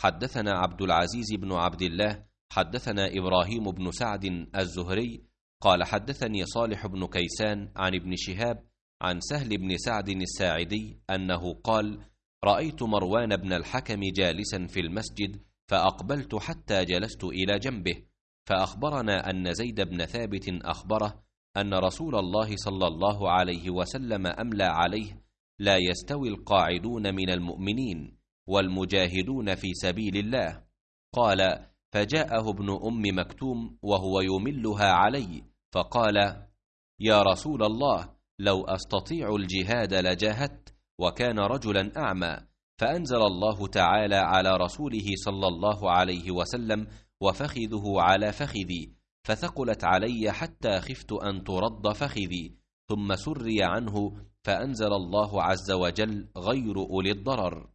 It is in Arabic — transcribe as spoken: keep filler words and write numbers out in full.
حدثنا عبد العزيز بن عبد الله حدثنا إبراهيم بن سعد الزهري قال حدثني صالح بن كيسان عن ابن شهاب عن سهل بن سعد الساعدي أنه قال: رأيت مروان بن الحكم جالسا في المسجد فأقبلت حتى جلست إلى جنبه، فأخبرنا أن زيد بن ثابت أخبره أن رسول الله صلى الله عليه وسلم أملى عليه: لا يستوي القاعدون من المؤمنين والمجاهدون في سبيل الله. قال: فجاءه ابن أم مكتوم وهو يملها علي فقال: يا رسول الله، لو أستطيع الجهاد لجاهدت، وكان رجلا أعمى، فأنزل الله تعالى على رسوله صلى الله عليه وسلم: وفخذه على فخذي، فثقلت علي حتى خفت أن ترد فخذي، ثم سري عنه، فأنزل الله عز وجل: غير أولي الضرر.